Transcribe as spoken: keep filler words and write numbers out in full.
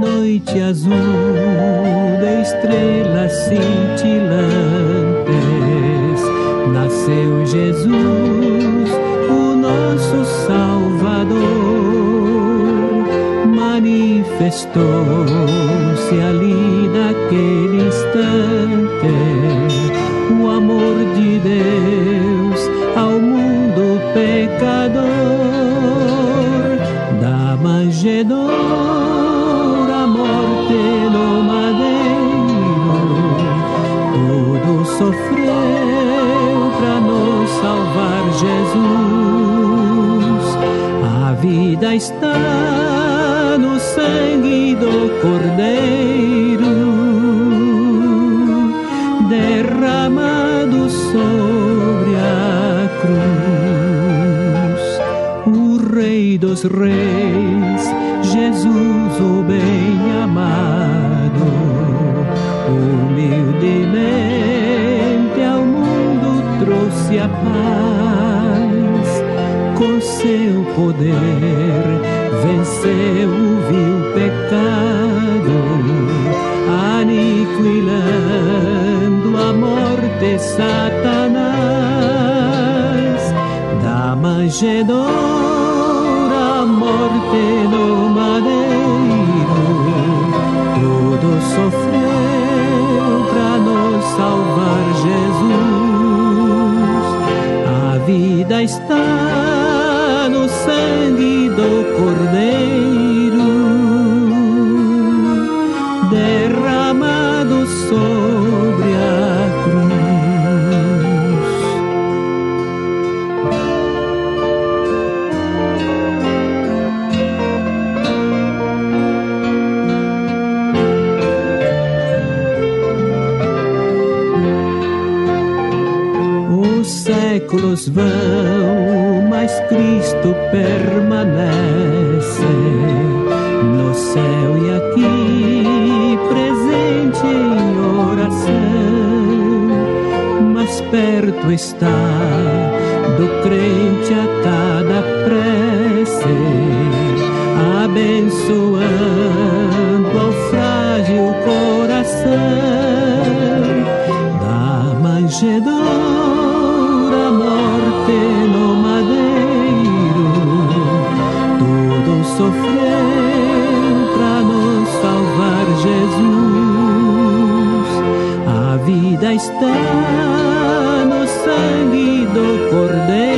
noite azul de estrelas cintilantes, nasceu Jesus, o nosso Salvador. Manifestou-se ali naquele instante o amor de Deus ao mundo pecador. Da manjedoura a morte no madeiro, tudo sofreu para nos salvar Jesus. A vida está no sangue do Cordeiro, derramado sobre a cruz. O Rei dos Reis, Jesus o bem-amado, humildemente ao mundo trouxe a paz. Com seu poder venceu o vil pecado, aniquilando a morte Satanás. Da manjedoura a morte no madeiro, tudo sofreu para nos salvar Jesus. A vida está no sangue do Cordeiro, derramado sobre a cruz. Os séculos vão, mas Cristo permanece no céu e aqui presente em oração. Mas perto está do crente a cada prece, abençoando ao frágil coração. Da manjedoura a morte no madeiro, tudo sofreu para nos salvar Jesus. A vida está no sangue do Cordeiro,